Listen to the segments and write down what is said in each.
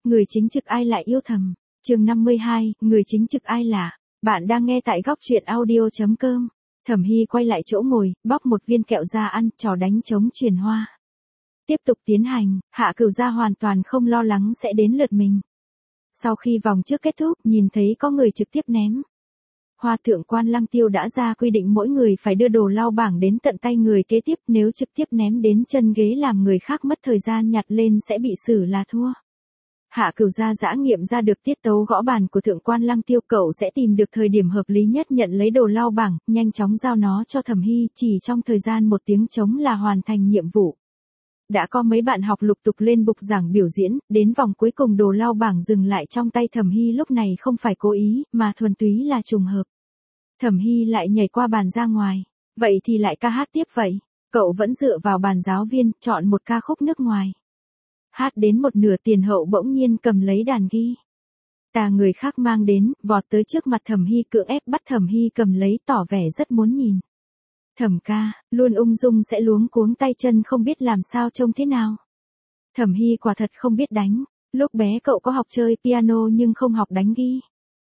người chính trực ai lại yêu thầm. Chương 52, người chính trực ai lạ. Bạn đang nghe tại góc truyện audio.com. Thẩm Hy quay lại chỗ ngồi, bóc một viên kẹo ra ăn, trò đánh trống truyền hoa. Tiếp tục tiến hành, Hạ Cửu Gia hoàn toàn không lo lắng sẽ đến lượt mình. Sau khi vòng trước kết thúc, nhìn thấy có người trực tiếp ném. Hoa Thượng Quan Lăng Tiêu đã ra quy định mỗi người phải đưa đồ lao bảng đến tận tay người kế tiếp, nếu trực tiếp ném đến chân ghế làm người khác mất thời gian nhặt lên sẽ bị xử là thua. Hạ Cửu Gia dã nghiệm ra được tiết tấu gõ bàn của Thượng Quan Lăng Tiêu, cậu sẽ tìm được thời điểm hợp lý nhất nhận lấy đồ lao bảng, nhanh chóng giao nó cho Thẩm Hy, chỉ trong thời gian 1 tiếng trống là hoàn thành nhiệm vụ. Đã có mấy bạn học lục tục lên bục giảng biểu diễn, đến vòng cuối cùng đồ lao bảng dừng lại trong tay Thẩm Hy, lúc này không phải cố ý, mà thuần túy là trùng hợp. Thẩm Hy lại nhảy qua bàn ra ngoài. Vậy thì lại ca hát tiếp vậy. Cậu vẫn dựa vào bàn giáo viên, chọn một ca khúc nước ngoài. Hát đến một nửa tiền hậu bỗng nhiên cầm lấy đàn ghi. Tà người khác mang đến, vọt tới trước mặt Thẩm Hy cưỡng ép bắt Thẩm Hy cầm lấy, tỏ vẻ rất muốn nhìn. Thẩm ca, luôn ung dung sẽ luống cuống tay chân không biết làm sao trông thế nào. Thẩm Hy quả thật không biết đánh. Lúc bé cậu có học chơi piano nhưng không học đánh ghi.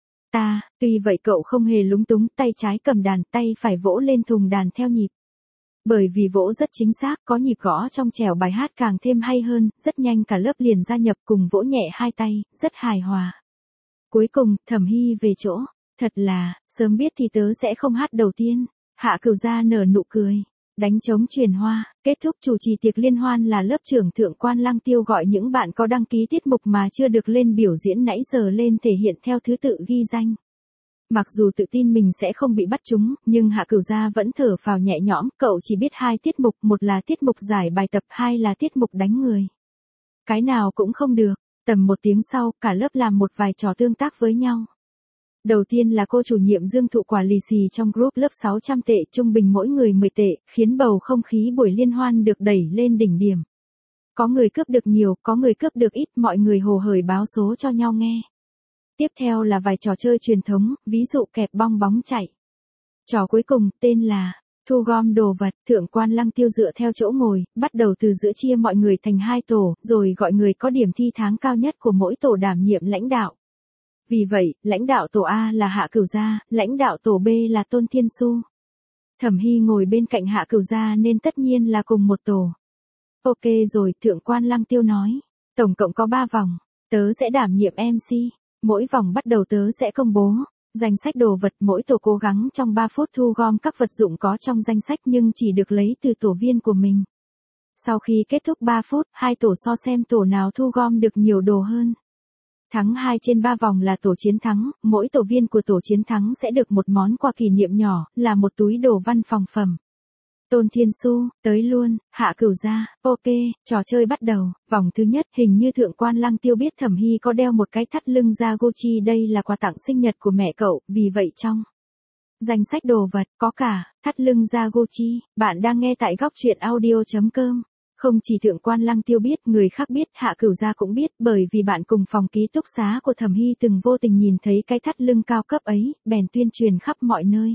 Tuy vậy cậu không hề lúng túng, tay trái cầm đàn, tay phải vỗ lên thùng đàn theo nhịp. Bởi vì vỗ rất chính xác, có nhịp gõ trong trẻo bài hát càng thêm hay hơn, rất nhanh cả lớp liền gia nhập cùng vỗ nhẹ hai tay, rất hài hòa. Cuối cùng, Thẩm Hy về chỗ. Thật là, sớm biết thì tớ sẽ không hát đầu tiên. Hạ Cửu Gia nở nụ cười. Đánh trống truyền hoa, kết thúc chủ trì tiệc liên hoan là lớp trưởng Thượng Quan Lăng Tiêu gọi những bạn có đăng ký tiết mục mà chưa được lên biểu diễn nãy giờ lên thể hiện theo thứ tự ghi danh. Mặc dù tự tin mình sẽ không bị bắt trúng, nhưng Hạ Cửu Gia vẫn thở phào nhẹ nhõm, cậu chỉ biết 2 tiết mục, một là tiết mục giải bài tập, 2 là tiết mục đánh người. Cái nào cũng không được, tầm 1 tiếng sau, cả lớp làm một vài trò tương tác với nhau. Đầu tiên là cô chủ nhiệm Dương thụ quả lì xì trong group lớp 600 tệ, trung bình mỗi người 10 tệ, khiến bầu không khí buổi liên hoan được đẩy lên đỉnh điểm. Có người cướp được nhiều, có người cướp được ít, mọi người hồ hởi báo số cho nhau nghe. Tiếp theo là vài trò chơi truyền thống, ví dụ kẹp bong bóng chạy. Trò cuối cùng, tên là thu gom đồ vật. Thượng Quan Lăng Tiêu dựa theo chỗ ngồi, bắt đầu từ giữa chia mọi người thành 2 tổ, rồi gọi người có điểm thi tháng cao nhất của mỗi tổ đảm nhiệm lãnh đạo. Vì vậy, lãnh đạo tổ A là Hạ Cửu Gia, lãnh đạo tổ B là Tôn Thiên Xu. Thẩm Hy ngồi bên cạnh Hạ Cửu Gia nên tất nhiên là cùng một tổ. Ok rồi, Thượng Quan Lăng Tiêu nói. Tổng cộng có 3 vòng, tớ sẽ đảm nhiệm MC. Mỗi vòng bắt đầu tớ sẽ công bố danh sách đồ vật, mỗi tổ cố gắng trong 3 phút thu gom các vật dụng có trong danh sách nhưng chỉ được lấy từ tổ viên của mình. Sau khi kết thúc 3 phút, 2 tổ so xem tổ nào thu gom được nhiều đồ hơn. Thắng 2 trên 3 vòng là tổ chiến thắng, mỗi tổ viên của tổ chiến thắng sẽ được một món quà kỷ niệm nhỏ, là một túi đồ văn phòng phẩm. Tôn Thiên Xu, tới luôn. Hạ Cửu Gia, ok, trò chơi bắt đầu. Vòng thứ nhất, hình như Thượng Quan Lăng Tiêu biết Thẩm Hy có đeo một cái thắt lưng da Gucci, đây là quà tặng sinh nhật của mẹ cậu, vì vậy trong danh sách đồ vật có cả thắt lưng da Gucci. Bạn đang nghe tại góc truyện audio.com. Không chỉ Thượng Quan Lăng Tiêu biết, người khác biết, Hạ Cửu Gia cũng biết, bởi vì bạn cùng phòng ký túc xá của Thẩm Hy từng vô tình nhìn thấy cái thắt lưng cao cấp ấy, bèn tuyên truyền khắp mọi nơi.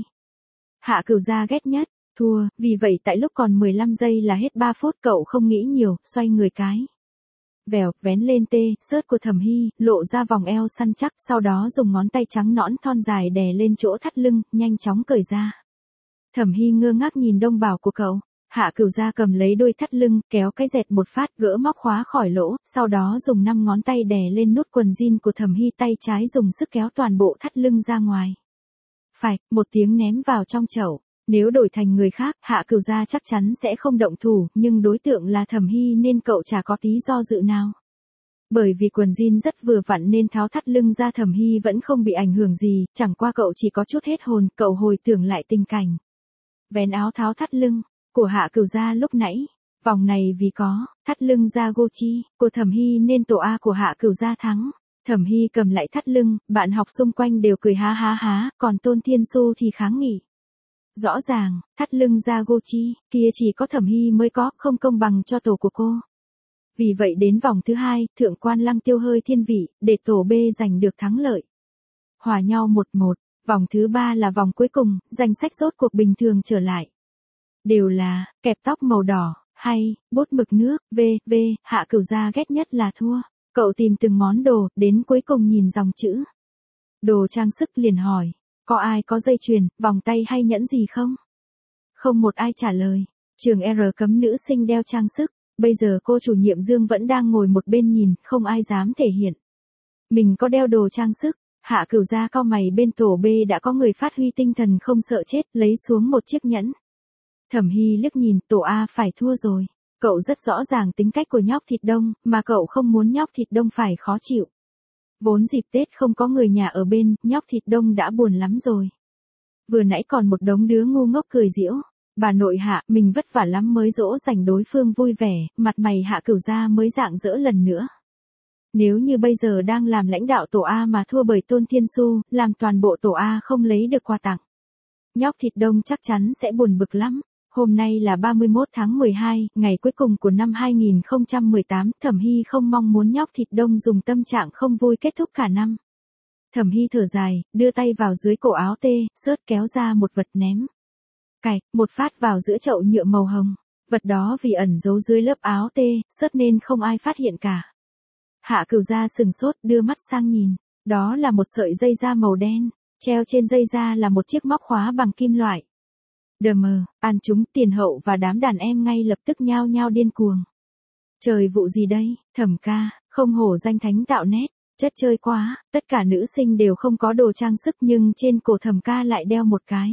Hạ Cửu Gia ghét nhất thua, vì vậy tại lúc còn 15 giây là hết 3 phút, cậu không nghĩ nhiều, xoay người cái vèo, vén lên sớt của Thẩm Hy, lộ ra vòng eo săn chắc, sau đó dùng ngón tay trắng nõn thon dài đè lên chỗ thắt lưng, nhanh chóng cởi ra. Thẩm Hy ngơ ngác nhìn đông bảo của cậu. Hạ Cửu Gia cầm lấy đôi thắt lưng, kéo cái dẹt một phát, gỡ móc khóa khỏi lỗ, sau đó dùng 5 ngón tay đè lên nút quần jean của Thẩm Hy, tay trái dùng sức kéo toàn bộ thắt lưng ra ngoài. Phạch, một tiếng ném vào trong chậu. Nếu đổi thành người khác, Hạ Cửu Gia chắc chắn sẽ không động thủ, nhưng đối tượng là Thẩm Hy nên cậu chả có tí do dự nào. Bởi vì quần jean rất vừa vặn nên tháo thắt lưng ra, Thẩm Hy vẫn không bị ảnh hưởng gì, chẳng qua cậu chỉ có chút hết hồn, cậu hồi tưởng lại tình cảnh vén áo tháo thắt lưng của Hạ Cửu Gia lúc nãy. Vòng này vì có thắt lưng da Gucci của Thẩm Hy nên tổ A của Hạ Cửu Gia thắng. Thẩm Hy cầm lại thắt lưng, bạn học xung quanh đều cười há há há, còn Tôn Thiên Xu thì kháng nghị. Rõ ràng, thắt lưng da Gucci kia chỉ có Thẩm Hy mới có, không công bằng cho tổ của cô. Vì vậy đến vòng thứ 2, Thượng Quan Lăng Tiêu hơi thiên vị, để tổ B giành được thắng lợi. Hòa nhau 1-1, vòng thứ 3 là vòng cuối cùng, danh sách rốt cuộc bình thường trở lại. Đều là kẹp tóc màu đỏ, hay bút mực nước, Hạ Cửu Gia ghét nhất là thua. Cậu tìm từng món đồ, đến cuối cùng nhìn dòng chữ. Đồ trang sức liền hỏi, có ai có dây chuyền, vòng tay hay nhẫn gì không? Không một ai trả lời. Trường R cấm nữ sinh đeo trang sức. Bây giờ cô chủ nhiệm Dương vẫn đang ngồi một bên nhìn, không ai dám thể hiện. Mình có đeo đồ trang sức. Hạ Cửu Gia cau mày, bên tổ B đã có người phát huy tinh thần không sợ chết, lấy xuống một chiếc nhẫn. Thẩm Hy liếc nhìn, tổ A phải thua rồi. Cậu rất rõ ràng tính cách của nhóc thịt đông, mà cậu không muốn nhóc thịt đông phải khó chịu. Vốn dịp Tết không có người nhà ở bên, nhóc thịt đông đã buồn lắm rồi. Vừa nãy còn một đống đứa ngu ngốc cười giễu. Bà nội Hạ, mình vất vả lắm mới dỗ dành đối phương vui vẻ, mặt mày Hạ Cửu Gia mới rạng rỡ lần nữa. Nếu như bây giờ đang làm lãnh đạo tổ A mà thua bởi Tôn Thiên Xu, làm toàn bộ tổ A không lấy được quà tặng. Nhóc thịt đông chắc chắn sẽ buồn bực lắm. Hôm nay là 31 tháng 12, ngày cuối cùng của năm 2018, Thẩm Hy không mong muốn nhóc thịt đông dùng tâm trạng không vui kết thúc cả năm. Thẩm Hy thở dài, đưa tay vào dưới cổ áo tê, sớt kéo ra một vật ném. Cạch, một phát vào giữa chậu nhựa màu hồng. Vật đó vì ẩn giấu dưới lớp áo tê, sớt nên không ai phát hiện cả. Hạ Cửu Gia sừng sốt, đưa mắt sang nhìn. Đó là một sợi dây da màu đen, treo trên dây da là một chiếc móc khóa bằng kim loại. Đờ mờ, an chúng, Tiền Hậu và đám đàn em ngay lập tức nhao nhao điên cuồng. Trời vụ gì đây, Thẩm ca, không hổ danh thánh tạo nét, chất chơi quá, tất cả nữ sinh đều không có đồ trang sức nhưng trên cổ Thẩm ca lại đeo một cái.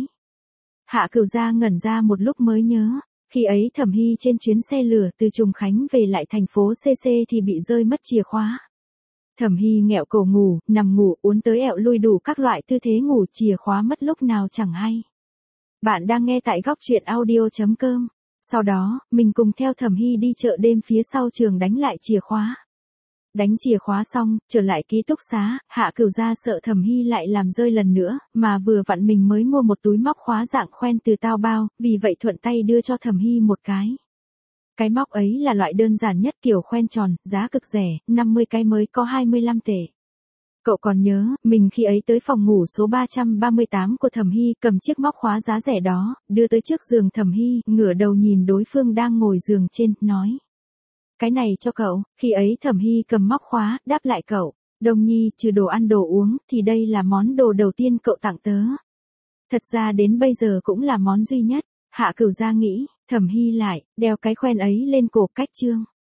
Hạ Cửu Gia ngẩn ra một lúc mới nhớ, khi ấy Thẩm Hy trên chuyến xe lửa từ Trùng Khánh về lại thành phố CC thì bị rơi mất chìa khóa. Thẩm Hy nghẹo cổ ngủ, nằm ngủ, uốn tới ẹo lui đủ các loại tư thế ngủ, chìa khóa mất lúc nào chẳng hay. Bạn đang nghe tại góc truyện audio.com. Sau đó, mình cùng theo Thẩm Hy đi chợ đêm phía sau trường đánh lại chìa khóa. Đánh chìa khóa xong, trở lại ký túc xá, Hạ Cửu Gia sợ Thẩm Hy lại làm rơi lần nữa, mà vừa vặn mình mới mua một túi móc khóa dạng khoen từ Tao Bao, vì vậy thuận tay đưa cho Thẩm Hy một cái. Cái móc ấy là loại đơn giản nhất kiểu khoen tròn, giá cực rẻ, 50 cái mới có 25 tệ. Cậu còn nhớ, mình khi ấy tới phòng ngủ số 338 của Thẩm Hy, cầm chiếc móc khóa giá rẻ đó, đưa tới trước giường Thẩm Hy, ngửa đầu nhìn đối phương đang ngồi giường trên, nói. Cái này cho cậu, khi ấy Thẩm Hy cầm móc khóa, đáp lại cậu, Đông Nhi, trừ đồ ăn đồ uống, thì đây là món đồ đầu tiên cậu tặng tớ. Thật ra đến bây giờ cũng là món duy nhất, Hạ Cửu Gia nghĩ, Thẩm Hy lại, đeo cái khoen ấy lên cổ cách trương.